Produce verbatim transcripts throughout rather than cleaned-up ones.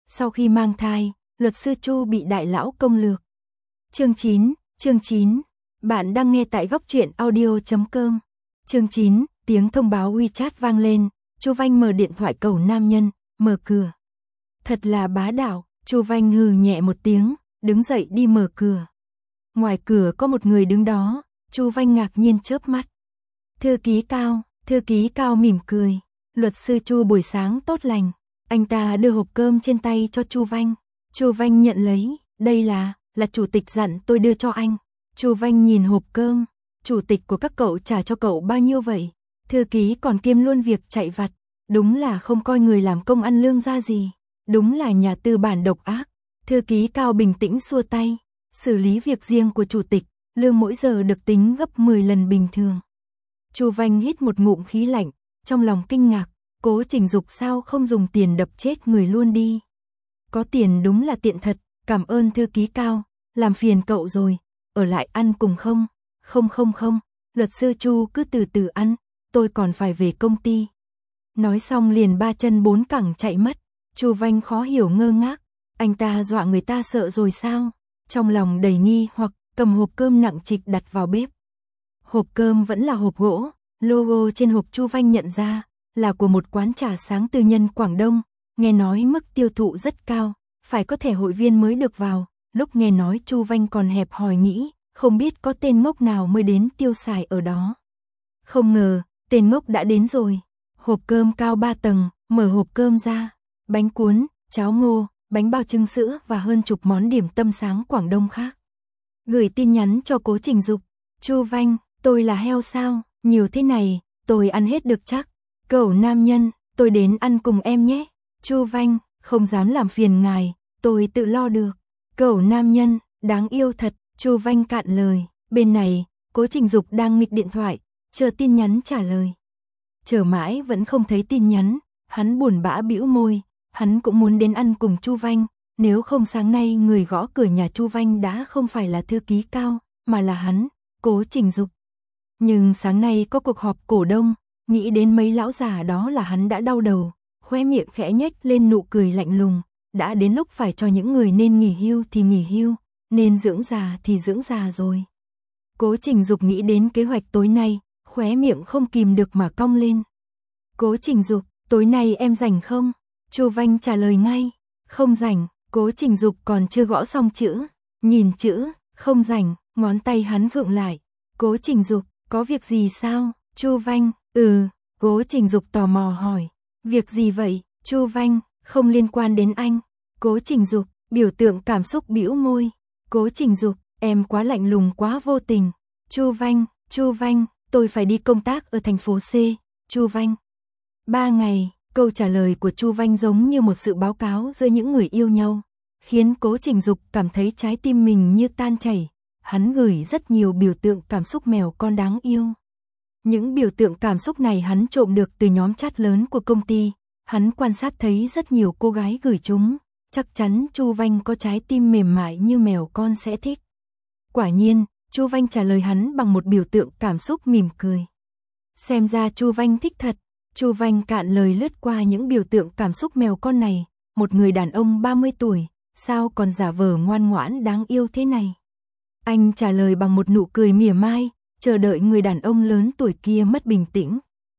Sau khi mang thai, luật sư Chu bị đại lão công lược. Chương chín, chương chín. Bạn đang nghe tại góc truyện audio chấm com. Chương chín, tiếng thông báo WeChat vang lên, Chu Vanh mở điện thoại cầu nam nhân, mở cửa. Thật là bá đạo, Chu Vanh hừ nhẹ một tiếng, đứng dậy đi mở cửa. Ngoài cửa có một người đứng đó, Chu Vanh ngạc nhiên chớp mắt. Thư ký Cao, thư ký Cao mỉm cười, luật sư Chu buổi sáng tốt lành. Anh ta đưa hộp cơm trên tay cho Chu Vanh. Chu Vanh nhận lấy, đây là, là chủ tịch dặn tôi đưa cho anh. Chu Vanh nhìn hộp cơm, chủ tịch của các cậu trả cho cậu bao nhiêu vậy? Thư ký còn kiêm luôn việc chạy vặt, đúng là không coi người làm công ăn lương ra gì, đúng là nhà tư bản độc ác. Thư ký Cao bình tĩnh xua tay, xử lý việc riêng của chủ tịch, lương mỗi giờ được tính gấp mười lần bình thường. Chu Vanh hít một ngụm khí lạnh, trong lòng kinh ngạc, Cố Trình Dục sao không dùng tiền đập chết người luôn đi. Có tiền đúng là tiện thật, cảm ơn thư ký Cao, làm phiền cậu rồi, ở lại ăn cùng không? Không không không, luật sư Chu cứ từ từ ăn, tôi còn phải về công ty. Nói xong liền ba chân bốn cẳng chạy mất. Chu Vanh khó hiểu ngơ ngác, anh ta dọa người ta sợ rồi sao? Trong lòng đầy nghi hoặc, cầm hộp cơm nặng trịch đặt vào bếp. Hộp cơm vẫn là hộp gỗ, logo trên hộp Chu Vanh nhận ra là của một quán trà sáng tư nhân Quảng Đông, nghe nói mức tiêu thụ rất cao, phải có thẻ hội viên mới được vào. Lúc nghe nói Chu Vanh còn hẹp hòi nghĩ, không biết có tên ngốc nào mới đến tiêu xài ở đó. Không ngờ, tên ngốc đã đến rồi. Hộp cơm cao ba tầng, mở hộp cơm ra, bánh cuốn, cháo ngô, bánh bao trưng sữa và hơn chục món điểm tâm sáng Quảng Đông khác. Gửi tin nhắn cho Cố Trình Dục, Chu Vanh, tôi là heo sao, nhiều thế này, tôi ăn hết được chắc. Cậu nam nhân, tôi đến ăn cùng em nhé. Chu Vanh, không dám làm phiền ngài, tôi tự lo được. Cậu nam nhân, đáng yêu thật. Chu Vanh cạn lời. Bên này, Cố Trình Dục đang nghịch điện thoại, chờ tin nhắn trả lời. Chờ mãi vẫn không thấy tin nhắn, hắn buồn bã bĩu môi, hắn cũng muốn đến ăn cùng Chu Vanh, nếu không sáng nay người gõ cửa nhà Chu Vanh đã không phải là thư ký Cao, mà là hắn, Cố Trình Dục. Nhưng sáng nay có cuộc họp cổ đông, nghĩ đến mấy lão già đó là hắn đã đau đầu, khóe miệng khẽ nhếch lên nụ cười lạnh lùng, đã đến lúc phải cho những người nên nghỉ hưu thì nghỉ hưu, nên dưỡng già thì dưỡng già rồi. Cố Trình Dục nghĩ đến kế hoạch tối nay, khóe miệng không kìm được mà cong lên. Cố Trình Dục, tối nay em rảnh không? Chu Vanh trả lời ngay, không rảnh. Cố Trình Dục còn chưa gõ xong chữ, nhìn chữ, không rảnh, ngón tay hắn gượng lại. Cố Trình Dục, có việc gì sao? Chu Vanh, ừ. Cố Trình Dục tò mò hỏi, việc gì vậy? Chu Vanh, không liên quan đến anh. Cố Trình Dục, biểu tượng cảm xúc bĩu môi. Cố Trình Dục, em quá lạnh lùng quá vô tình. Chu Vanh, Chu Vanh, tôi phải đi công tác ở thành phố C. Chu Vanh, ba ngày. Câu trả lời của Chu Vanh giống như một sự báo cáo giữa những người yêu nhau, khiến Cố Trình Dục cảm thấy trái tim mình như tan chảy. Hắn gửi rất nhiều biểu tượng cảm xúc mèo con đáng yêu. Những biểu tượng cảm xúc này hắn trộm được từ nhóm chat lớn của công ty. Hắn quan sát thấy rất nhiều cô gái gửi chúng, chắc chắn Chu Vanh có trái tim mềm mại như mèo con sẽ thích. Quả nhiên, Chu Vanh trả lời hắn bằng một biểu tượng cảm xúc mỉm cười. Xem ra Chu Vanh thích thật. Chu Vanh cạn lời lướt qua những biểu tượng cảm xúc mèo con này, một người đàn ông ba mươi tuổi, sao còn giả vờ ngoan ngoãn đáng yêu thế này. Anh trả lời bằng một nụ cười mỉa mai, chờ đợi người đàn ông lớn tuổi kia mất bình tĩnh.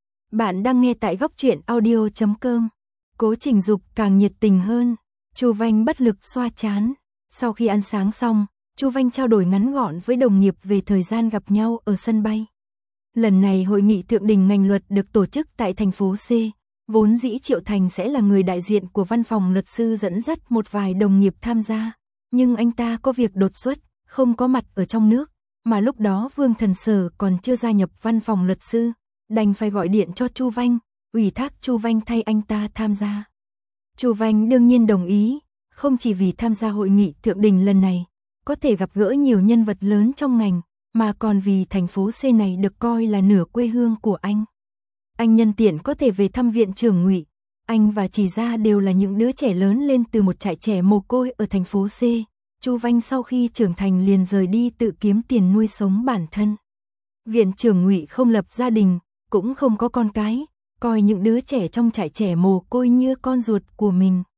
Bạn đang nghe tại góc truyện audio chấm com. Cố Trình Dục càng nhiệt tình hơn. Chu Vanh bất lực xoa trán. Sau khi ăn sáng xong, Chu Vanh trao đổi ngắn gọn với đồng nghiệp về thời gian gặp nhau ở sân bay. Lần này hội nghị thượng đỉnh ngành luật được tổ chức tại thành phố C, vốn dĩ Triệu Thành sẽ là người đại diện của văn phòng luật sư dẫn dắt một vài đồng nghiệp tham gia, nhưng anh ta có việc đột xuất, không có mặt ở trong nước, mà lúc đó Vương Thần Sở còn chưa gia nhập văn phòng luật sư, đành phải gọi điện cho Chu Vanh, ủy thác Chu Vanh thay anh ta tham gia. Chu Vanh đương nhiên đồng ý, không chỉ vì tham gia hội nghị thượng đỉnh lần này, có thể gặp gỡ nhiều nhân vật lớn trong ngành, mà còn vì thành phố C này được coi là nửa quê hương của anh. Anh nhân tiện có thể về thăm viện trưởng Ngụy. Anh và Chỉ Gia đều là những đứa trẻ lớn lên từ một trại trẻ mồ côi ở thành phố C. Chu Vanh sau khi trưởng thành liền rời đi tự kiếm tiền nuôi sống bản thân. Viện trưởng Ngụy không lập gia đình, cũng không có con cái, coi những đứa trẻ trong trại trẻ mồ côi như con ruột của mình.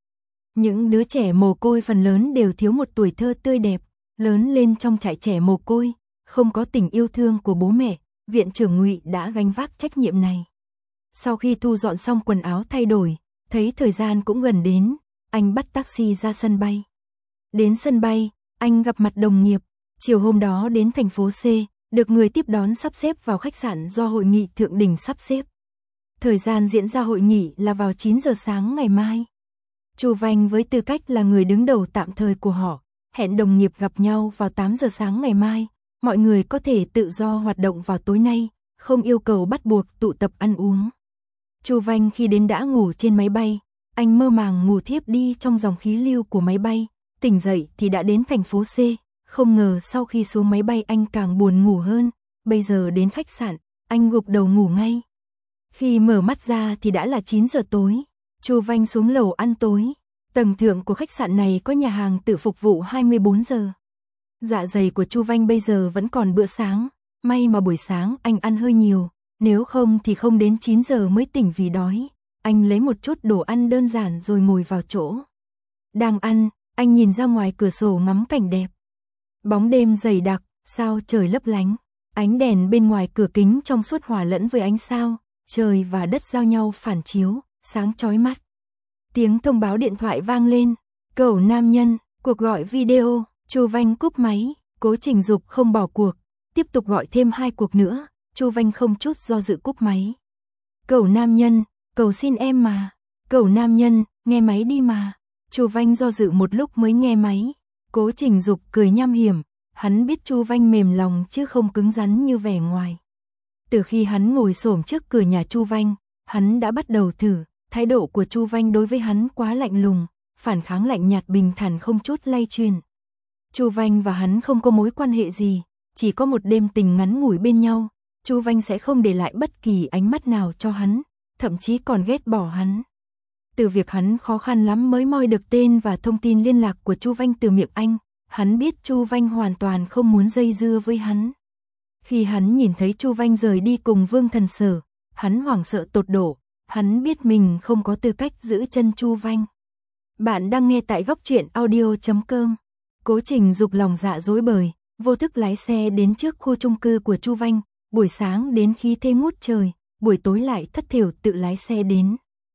Những đứa trẻ mồ côi phần lớn đều thiếu một tuổi thơ tươi đẹp, lớn lên trong trại trẻ mồ côi, không có tình yêu thương của bố mẹ, viện trưởng Ngụy đã gánh vác trách nhiệm này. Sau khi thu dọn xong quần áo thay đổi, thấy thời gian cũng gần đến, anh bắt taxi ra sân bay. Đến sân bay, anh gặp mặt đồng nghiệp, chiều hôm đó đến thành phố C, được người tiếp đón sắp xếp vào khách sạn do hội nghị thượng đỉnh sắp xếp. Thời gian diễn ra hội nghị là vào chín giờ sáng ngày mai. Chu Vanh với tư cách là người đứng đầu tạm thời của họ, hẹn đồng nghiệp gặp nhau vào tám giờ sáng ngày mai, mọi người có thể tự do hoạt động vào tối nay, không yêu cầu bắt buộc tụ tập ăn uống. Chu Vanh khi đến đã ngủ trên máy bay, anh mơ màng ngủ thiếp đi trong dòng khí lưu của máy bay, tỉnh dậy thì đã đến thành phố C, không ngờ sau khi xuống máy bay anh càng buồn ngủ hơn, bây giờ đến khách sạn, anh gục đầu ngủ ngay. Khi mở mắt ra thì đã là chín giờ tối, Chu Vanh xuống lầu ăn tối, tầng thượng của khách sạn này có nhà hàng tự phục vụ hai mươi bốn giờ. Dạ dày của Chu Vanh bây giờ vẫn còn bữa sáng, may mà buổi sáng anh ăn hơi nhiều, nếu không thì không đến chín giờ mới tỉnh vì đói. Anh lấy một chút đồ ăn đơn giản rồi ngồi vào chỗ. Đang ăn, anh nhìn ra ngoài cửa sổ ngắm cảnh đẹp. Bóng đêm dày đặc, sao trời lấp lánh, ánh đèn bên ngoài cửa kính trong suốt hòa lẫn với ánh sao, trời và đất giao nhau phản chiếu, sáng chói mắt. Tiếng thông báo điện thoại vang lên, cậu nam nhân, cuộc gọi video, Chu Vanh cúp máy, Cố Trình Dục không bỏ cuộc, tiếp tục gọi thêm hai cuộc nữa, Chu Vanh không chút do dự cúp máy. Cậu nam nhân, cầu xin em mà, cậu nam nhân, nghe máy đi mà. Chu Vanh do dự một lúc mới nghe máy. Cố Trình Dục cười nham hiểm, hắn biết Chu Vanh mềm lòng chứ không cứng rắn như vẻ ngoài. Từ khi hắn ngồi xổm trước cửa nhà Chu Vanh, hắn đã bắt đầu thử, thái độ của Chu Vanh đối với hắn quá lạnh lùng, phản kháng lạnh nhạt bình thản không chút lay chuyển. Chu Vanh và hắn không có mối quan hệ gì, chỉ có một đêm tình ngắn ngủi bên nhau, Chu Vanh sẽ không để lại bất kỳ ánh mắt nào cho hắn, thậm chí còn ghét bỏ hắn. Từ việc hắn khó khăn lắm mới moi được tên và thông tin liên lạc của Chu Vanh từ miệng anh, hắn biết Chu Vanh hoàn toàn không muốn dây dưa với hắn. Khi hắn nhìn thấy Chu Vanh rời đi cùng Vương Thần Sở, hắn hoảng sợ tột độ, hắn biết mình không có tư cách giữ chân Chu Vanh. Bạn đang nghe tại góc truyện audio chấm com. Cố Trình Dục lòng dạ rối bời, vô thức lái xe đến trước khu chung cư của Chu Vanh, buổi sáng đến khí thế ngút trời, buổi tối lại thất thểu tự lái xe đến.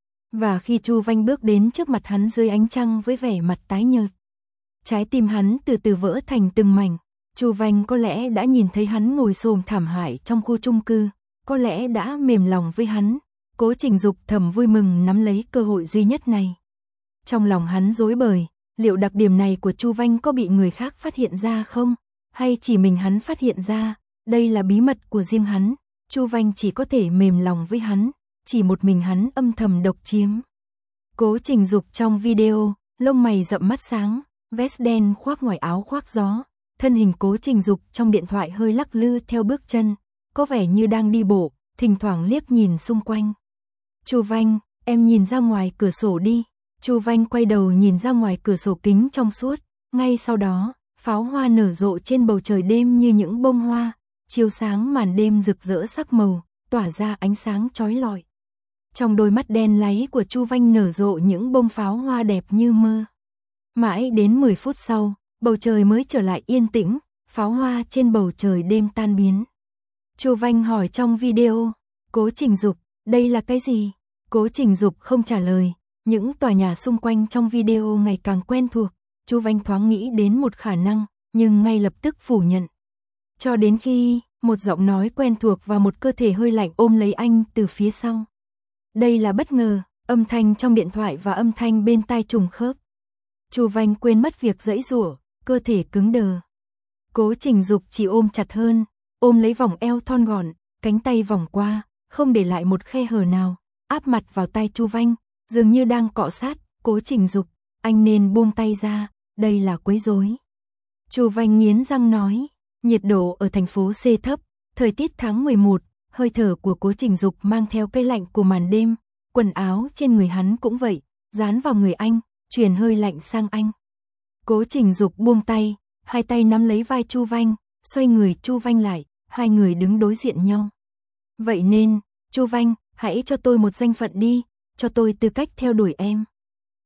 Và khi Chu Vanh bước đến trước mặt hắn dưới ánh trăng với vẻ mặt tái nhợt, trái tim hắn từ từ vỡ thành từng mảnh. Chu Vanh có lẽ đã nhìn thấy hắn ngồi xổm thảm hại trong khu chung cư, có lẽ đã mềm lòng với hắn. Cố Trình Dục thầm vui mừng nắm lấy cơ hội duy nhất này. Trong lòng hắn rối bời, liệu đặc điểm này của Chu Vanh có bị người khác phát hiện ra không? Hay chỉ mình hắn phát hiện ra? Đây là bí mật của riêng hắn, Chu Vanh chỉ có thể mềm lòng với hắn, chỉ một mình hắn âm thầm độc chiếm. Cố Trình Dục trong video, lông mày rậm mắt sáng, vest đen khoác ngoài áo khoác gió, thân hình Cố Trình Dục trong điện thoại hơi lắc lư theo bước chân, có vẻ như đang đi bộ, thỉnh thoảng liếc nhìn xung quanh. Chu Vanh, em nhìn ra ngoài cửa sổ đi. Chu Vanh quay đầu nhìn ra ngoài cửa sổ kính trong suốt, ngay sau đó, pháo hoa nở rộ trên bầu trời đêm như những bông hoa, chiếu sáng màn đêm rực rỡ sắc màu, tỏa ra ánh sáng chói lọi. Trong đôi mắt đen láy của Chu Vanh nở rộ những bông pháo hoa đẹp như mơ. Mãi đến mười phút sau, bầu trời mới trở lại yên tĩnh, pháo hoa trên bầu trời đêm tan biến. Chu Vanh hỏi trong video, Cố Trình Dục, đây là cái gì? Cố Trình Dục không trả lời, những tòa nhà xung quanh trong video ngày càng quen thuộc. Chu Vanh thoáng nghĩ đến một khả năng, nhưng ngay lập tức phủ nhận. Cho đến khi, một giọng nói quen thuộc và một cơ thể hơi lạnh ôm lấy anh từ phía sau. Đây là bất ngờ, âm thanh trong điện thoại và âm thanh bên tai trùng khớp. Chu Vanh quên mất việc giãy giụa, cơ thể cứng đờ. Cố Trình Dục chỉ ôm chặt hơn, ôm lấy vòng eo thon gọn, cánh tay vòng qua, không để lại một khe hở nào, áp mặt vào tay Chu Vanh, dường như đang cọ sát. Cố Trình Dục, anh nên buông tay ra, đây là quấy rối. Chu Vanh nghiến răng nói, nhiệt độ ở thành phố C thấp, thời tiết tháng mười một, hơi thở của Cố Trình Dục mang theo cái lạnh của màn đêm, quần áo trên người hắn cũng vậy, dán vào người anh, truyền hơi lạnh sang anh. Cố Trình Dục buông tay, hai tay nắm lấy vai Chu Vanh, xoay người Chu Vanh lại, hai người đứng đối diện nhau. Vậy nên, Chu Vanh, hãy cho tôi một danh phận đi, cho tôi tư cách theo đuổi em.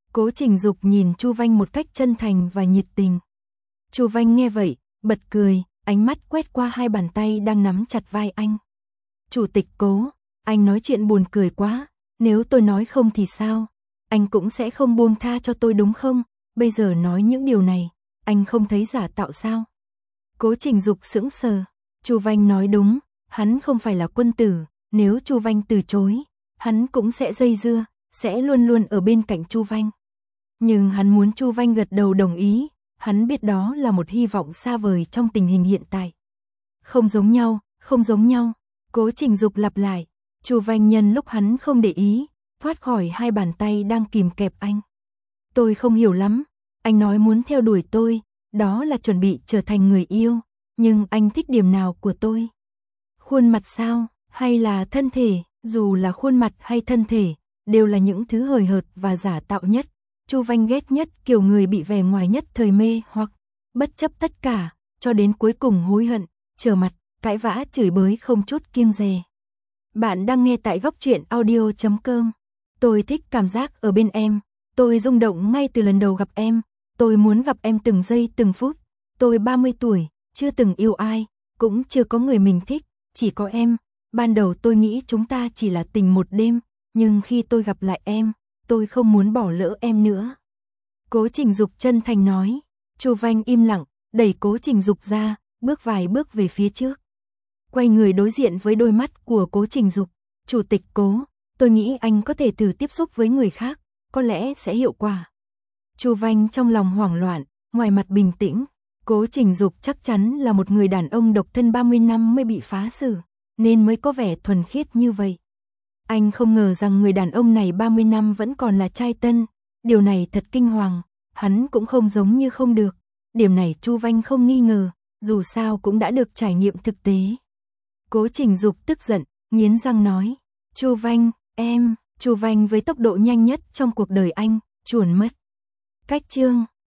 Cố Trình Dục nhìn Chu Vanh một cách chân thành và nhiệt tình. Chu Vanh nghe vậy, bật cười, ánh mắt quét qua hai bàn tay đang nắm chặt vai anh. Chủ tịch Cố, anh nói chuyện buồn cười quá, nếu tôi nói không thì sao? Anh cũng sẽ không buông tha cho tôi đúng không? Bây giờ nói những điều này, anh không thấy giả tạo sao? Cố Trình Dục sững sờ, Chu Vanh nói đúng, hắn không phải là quân tử, nếu Chu Vanh từ chối, hắn cũng sẽ dây dưa, sẽ luôn luôn ở bên cạnh Chu Vanh. Nhưng hắn muốn Chu Vanh gật đầu đồng ý, hắn biết đó là một hy vọng xa vời trong tình hình hiện tại. Không giống nhau, không giống nhau, Cố Trình Dục lặp lại, Chu Vanh nhân lúc hắn không để ý, thoát khỏi hai bàn tay đang kìm kẹp anh. Tôi không hiểu lắm, anh nói muốn theo đuổi tôi, đó là chuẩn bị trở thành người yêu, nhưng anh thích điểm nào của tôi? Khuôn mặt sao, hay là thân thể? Dù là khuôn mặt hay thân thể, đều là những thứ hời hợt và giả tạo nhất. Chu Vanh ghét nhất kiểu người bị vẻ ngoài nhất thời mê hoặc bất chấp tất cả, cho đến cuối cùng hối hận, trở mặt, cãi vã chửi bới không chút kiêng dè. Bạn đang nghe tại góc truyện audio chấm com. Tôi thích cảm giác ở bên em, tôi rung động ngay từ lần đầu gặp em, tôi muốn gặp em từng giây từng phút. Tôi ba mươi tuổi, chưa từng yêu ai, cũng chưa có người mình thích, chỉ có em. Ban đầu tôi nghĩ chúng ta chỉ là tình một đêm, nhưng khi tôi gặp lại em, tôi không muốn bỏ lỡ em nữa. Cố Trình Dục chân thành nói. Chu Vanh im lặng, đẩy Cố Trình Dục ra, bước vài bước về phía trước. Quay người đối diện với đôi mắt của Cố Trình Dục. Chủ tịch Cố, tôi nghĩ anh có thể thử tiếp xúc với người khác, có lẽ sẽ hiệu quả. Chu Vanh trong lòng hoảng loạn, ngoài mặt bình tĩnh. Cố Trình Dục chắc chắn là một người đàn ông độc thân ba mươi năm mới bị phá xử, nên mới có vẻ thuần khiết như vậy. Anh không ngờ rằng người đàn ông này ba mươi năm vẫn còn là trai tân, điều này thật kinh hoàng, hắn cũng không giống như không được. Điểm này Chu Vanh không nghi ngờ, dù sao cũng đã được trải nghiệm thực tế. Cố Trình Dục tức giận, nghiến răng nói, Chu Vanh, em, Chu Vanh với tốc độ nhanh nhất trong cuộc đời anh, chuồn mất. Cách chương